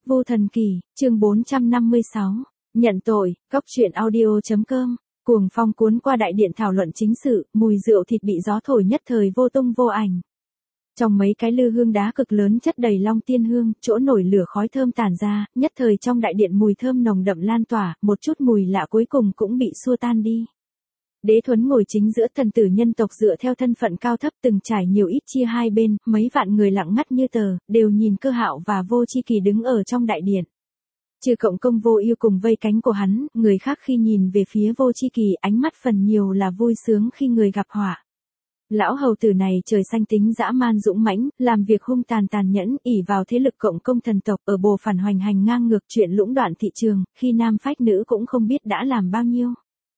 Vô Thần Kỳ, chương 456. Nhận tội, Cóc truyện audio.com. Cuồng phong cuốn qua đại điện thảo luận chính sự, mùi rượu thịt bị gió thổi nhất thời vô tung vô ảnh. Trong mấy cái lư hương đá cực lớn chất đầy long tiên hương, chỗ nổi lửa khói thơm tản ra, nhất thời trong đại điện mùi thơm nồng đậm lan tỏa, một chút mùi lạ cuối cùng cũng bị xua tan đi. Đế Thuấn ngồi chính giữa, thần tử nhân tộc dựa theo thân phận cao thấp từng trải nhiều ít chia hai bên, mấy vạn người lặng ngắt như tờ, đều nhìn Cơ Hạo và Vô Chi Kỳ đứng ở trong đại điện. Trừ Cộng Công Vô Ưu cùng vây cánh của hắn, người khác khi nhìn về phía Vô Chi Kỳ ánh mắt phần nhiều là vui sướng khi người gặp họa. Lão hầu tử này trời xanh tính dã man dũng mãnh, làm việc hung tàn tàn nhẫn, ỷ vào thế lực Cộng Công thần tộc ở bồ phản hoành hành ngang ngược chuyện lũng đoạn thị trường, khi nam phách nữ cũng không biết đã làm bao nhiêu.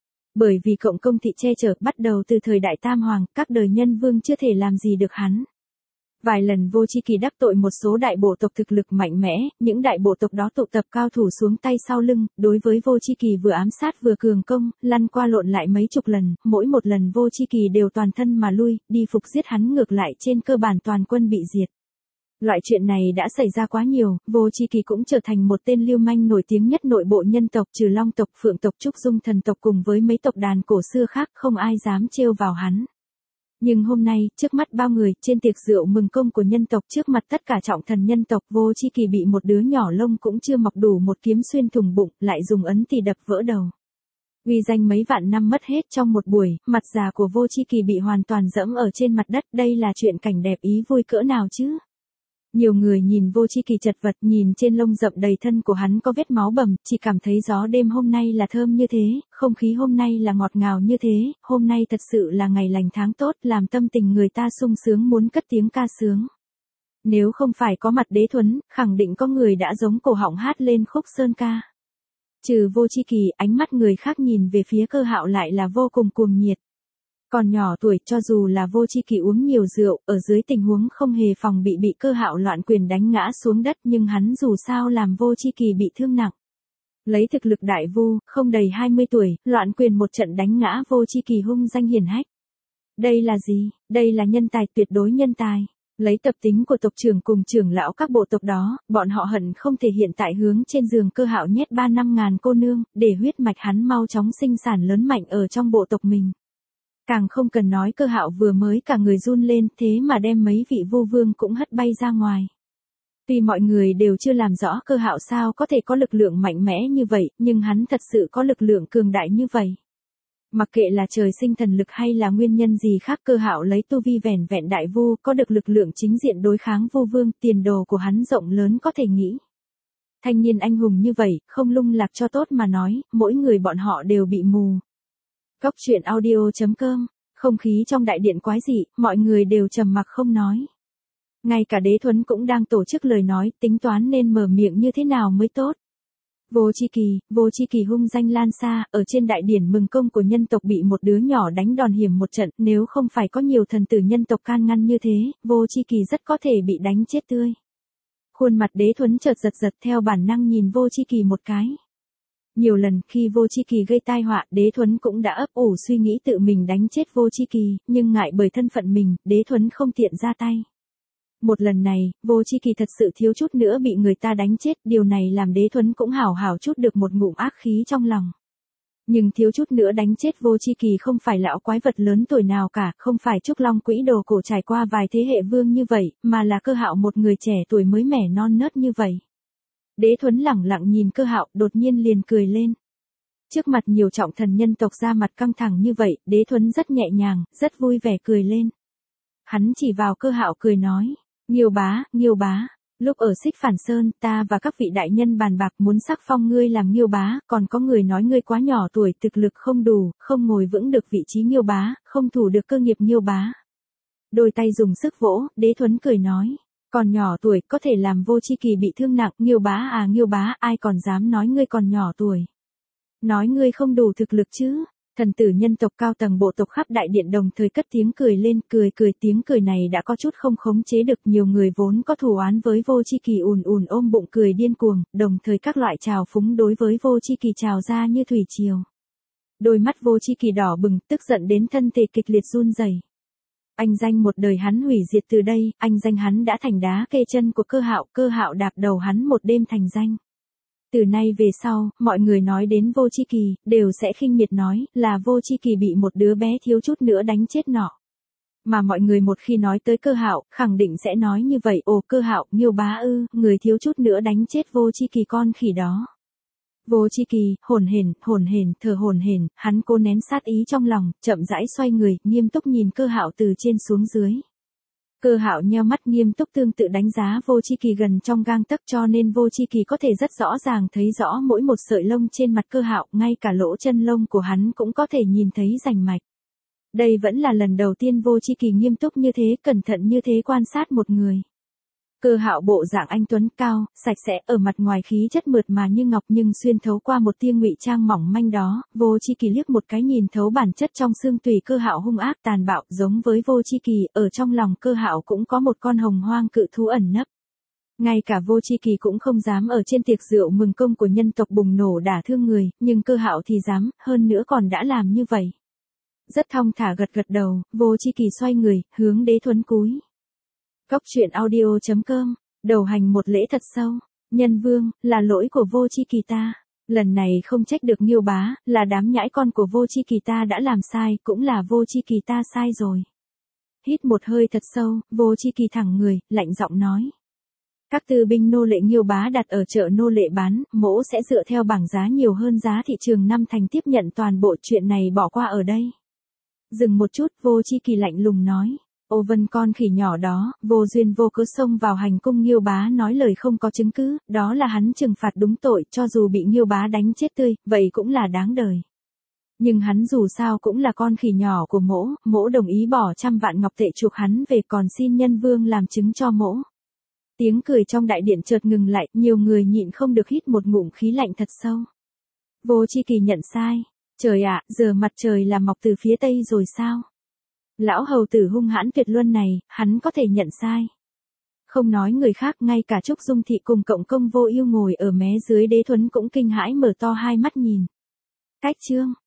Bởi vì Cộng Công thị che chở, bắt đầu từ thời Đại Tam Hoàng, các đời nhân vương chưa thể làm gì được hắn. Vài lần Vô Chi Kỳ đắc tội một số đại bộ tộc thực lực mạnh mẽ, những đại bộ tộc đó tụ tập cao thủ xuống tay sau lưng, đối với Vô Chi Kỳ vừa ám sát vừa cường công, lăn qua lộn lại mấy chục lần, mỗi một lần Vô Chi Kỳ đều toàn thân mà lui, đi phục giết hắn ngược lại trên cơ bản toàn quân bị diệt. Loại chuyện này đã xảy ra quá nhiều, Vô Chi Kỳ cũng trở thành một tên lưu manh nổi tiếng nhất nội bộ nhân tộc, trừ Long tộc, Phượng tộc, Trúc Dung thần tộc cùng với mấy tộc đàn cổ xưa khác, không ai dám trêu vào hắn. Nhưng hôm nay, trước mắt bao người, trên tiệc rượu mừng công của nhân tộc, trước mặt tất cả trọng thần nhân tộc, Vô Chi Kỳ bị một đứa nhỏ lông cũng chưa mọc đủ một kiếm xuyên thủng bụng, lại dùng ấn thì đập vỡ đầu. Uy danh mấy vạn năm mất hết trong một buổi, mặt già của Vô Chi Kỳ bị hoàn toàn dẫm ở trên mặt đất, đây là chuyện cảnh đẹp ý vui cỡ nào chứ? Nhiều người nhìn Vô Chi Kỳ chật vật, nhìn trên lông rậm đầy thân của hắn có vết máu bầm, chỉ cảm thấy gió đêm hôm nay là thơm như thế, không khí hôm nay là ngọt ngào như thế, hôm nay thật sự là ngày lành tháng tốt, làm tâm tình người ta sung sướng muốn cất tiếng ca sướng. Nếu không phải có mặt Đế Thuấn, khẳng định có người đã giống cổ họng hát lên khúc sơn ca. Trừ Vô Chi Kỳ, ánh mắt người khác nhìn về phía Cơ Hạo lại là vô cùng cuồng nhiệt. Còn nhỏ tuổi, cho dù là Vô Chi Kỳ uống nhiều rượu, ở dưới tình huống không hề phòng bị Cơ Hạo loạn quyền đánh ngã xuống đất, nhưng hắn dù sao làm Vô Chi Kỳ bị thương nặng. Lấy thực lực đại vu, không đầy 20 tuổi, loạn quyền một trận đánh ngã Vô Chi Kỳ hung danh hiển hách. Đây là gì? Đây là nhân tài, tuyệt đối nhân tài. Lấy tập tính của tộc trưởng cùng trưởng lão các bộ tộc đó, bọn họ hận không thể hiện tại hướng trên giường Cơ Hạo nhét 3-5 ngàn cô nương, để huyết mạch hắn mau chóng sinh sản lớn mạnh ở trong bộ tộc mình. Càng không cần nói Cơ Hạo vừa mới cả người run lên, thế mà đem mấy vị vu vương cũng hất bay ra ngoài. Tuy mọi người đều chưa làm rõ Cơ Hạo sao có thể có lực lượng mạnh mẽ như vậy, nhưng hắn thật sự có lực lượng cường đại như vậy. Mặc kệ là trời sinh thần lực hay là nguyên nhân gì khác, Cơ Hạo lấy tu vi vẻn vẹn đại vu, có được lực lượng chính diện đối kháng vu vương, tiền đồ của hắn rộng lớn có thể nghĩ. Thanh niên anh hùng như vậy, không lung lạc cho tốt mà nói, mỗi người bọn họ đều bị mù. Cóc truyện audio.com. Không khí trong đại điện quái dị, mọi người đều trầm mặc không nói. Ngay cả Đế Thuấn cũng đang tổ chức lời nói, tính toán nên mở miệng như thế nào mới tốt. Vô Chi Kỳ hung danh lan xa, ở trên đại điển mừng công của nhân tộc bị một đứa nhỏ đánh đòn hiểm một trận, nếu không phải có nhiều thần tử nhân tộc can ngăn như thế, Vô Chi Kỳ rất có thể bị đánh chết tươi. Khuôn mặt Đế Thuấn chợt giật theo bản năng nhìn Vô Chi Kỳ một cái. Nhiều lần khi Vô Chi Kỳ gây tai họa, Đế Thuấn cũng đã ấp ủ suy nghĩ tự mình đánh chết Vô Chi Kỳ, nhưng ngại bởi thân phận mình, Đế Thuấn không tiện ra tay. Một lần này, Vô Chi Kỳ thật sự thiếu chút nữa bị người ta đánh chết, điều này làm Đế Thuấn cũng hảo hảo chút được một ngụm ác khí trong lòng. Nhưng thiếu chút nữa đánh chết Vô Chi Kỳ không phải lão quái vật lớn tuổi nào cả, không phải Trúc Long Quỹ Đồ cổ trải qua vài thế hệ vương như vậy, mà là Cơ Hạo một người trẻ tuổi mới mẻ non nớt như vậy. Đế Thuấn lẳng lặng nhìn Cơ Hạo, đột nhiên liền cười lên. Trước mặt nhiều trọng thần nhân tộc ra mặt căng thẳng như vậy, Đế Thuấn rất nhẹ nhàng, rất vui vẻ cười lên. Hắn chỉ vào Cơ Hạo cười nói, Nghiêu bá, lúc ở Xích Phản Sơn, ta và các vị đại nhân bàn bạc muốn sắc phong ngươi làm Nghiêu bá, còn có người nói ngươi quá nhỏ tuổi, thực lực không đủ, không ngồi vững được vị trí Nghiêu bá, không thủ được cơ nghiệp Nghiêu bá. Đôi tay dùng sức vỗ, Đế Thuấn cười nói. Còn nhỏ tuổi, có thể làm Vô Chi Kỳ bị thương nặng, Nghiêu bá, ai còn dám nói ngươi còn nhỏ tuổi. Nói ngươi không đủ thực lực chứ. Thần tử nhân tộc cao tầng bộ tộc khắp đại điện đồng thời cất tiếng cười lên, cười tiếng cười này đã có chút không khống chế được, nhiều người vốn có thù oán với Vô Chi Kỳ ùn ôm bụng cười điên cuồng, đồng thời các loại trào phúng đối với Vô Chi Kỳ trào ra như thủy triều. Đôi mắt Vô Chi Kỳ đỏ bừng, tức giận đến thân thể kịch liệt run rẩy. Anh danh một đời hắn hủy diệt từ đây, anh danh hắn đã thành đá kê chân của Cơ Hạo đạp đầu hắn một đêm thành danh. Từ nay về sau, mọi người nói đến Vô Chi Kỳ, đều sẽ khinh miệt nói, là Vô Chi Kỳ bị một đứa bé thiếu chút nữa đánh chết nọ. Mà mọi người một khi nói tới Cơ Hạo, khẳng định sẽ nói như vậy, ồ Cơ Hạo, Nghiêu bá ư, người thiếu chút nữa đánh chết Vô Chi Kỳ con khỉ đó. Vô Chi Kỳ, hổn hển, thở hổn hển, hắn cố nén sát ý trong lòng, chậm rãi xoay người, nghiêm túc nhìn Cơ Hạo từ trên xuống dưới. Cơ Hạo nheo mắt nghiêm túc tương tự đánh giá Vô Chi Kỳ gần trong gang tấc, cho nên Vô Chi Kỳ có thể rất rõ ràng thấy rõ mỗi một sợi lông trên mặt Cơ Hạo, ngay cả lỗ chân lông của hắn cũng có thể nhìn thấy rành mạch. Đây vẫn là lần đầu tiên Vô Chi Kỳ nghiêm túc như thế, cẩn thận như thế quan sát một người. Cơ Hạo bộ dạng anh tuấn cao, sạch sẽ, ở mặt ngoài khí chất mượt mà như ngọc nhưng xuyên thấu qua một tia ngụy trang mỏng manh đó, Vô Chi Kỳ liếc một cái nhìn thấu bản chất trong xương tùy Cơ Hạo hung ác tàn bạo, giống với Vô Chi Kỳ, ở trong lòng Cơ Hạo cũng có một con hồng hoang cự thú ẩn nấp. Ngay cả Vô Chi Kỳ cũng không dám ở trên tiệc rượu mừng công của nhân tộc bùng nổ đả thương người, nhưng Cơ Hạo thì dám, hơn nữa còn đã làm như vậy. Rất thong thả gật gật đầu, Vô Chi Kỳ xoay người, hướng Đế Thuấn cúi. Cốc truyện audio.com, đầu hành một lễ thật sâu. Nhân vương, là lỗi của Vô Chi Kỳ ta. Lần này không trách được Nghiêu bá, là đám nhãi con của Vô Chi Kỳ ta đã làm sai, cũng là Vô Chi Kỳ ta sai rồi. Hít một hơi thật sâu, Vô Chi Kỳ thẳng người, lạnh giọng nói. Các tư binh nô lệ Nghiêu bá đặt ở chợ nô lệ bán, mỗ sẽ dựa theo bảng giá nhiều hơn giá thị trường năm thành tiếp nhận toàn bộ chuyện này bỏ qua ở đây. Dừng một chút, Vô Chi Kỳ lạnh lùng nói. Ô Vân con khỉ nhỏ đó, vô duyên vô cớ xông vào hành cung Nghiêu bá nói lời không có chứng cứ, đó là hắn trừng phạt đúng tội, cho dù bị Nghiêu bá đánh chết tươi, vậy cũng là đáng đời. Nhưng hắn dù sao cũng là con khỉ nhỏ của mỗ, mỗ đồng ý bỏ 100 vạn ngọc tệ chuộc hắn về, còn xin nhân vương làm chứng cho mỗ. Tiếng cười trong đại điện chợt ngừng lại, nhiều người nhịn không được hít một ngụm khí lạnh thật sâu. Vô Chi Kỳ nhận sai. Trời ạ, giờ mặt trời là mọc từ phía tây rồi sao? Lão hầu tử hung hãn tuyệt luân này, hắn có thể nhận sai. Không nói người khác, ngay cả Trúc Dung Thị cùng Cộng Công Vô Ưu ngồi ở mé dưới Đế Thuấn cũng kinh hãi mở to hai mắt nhìn. Cách chương.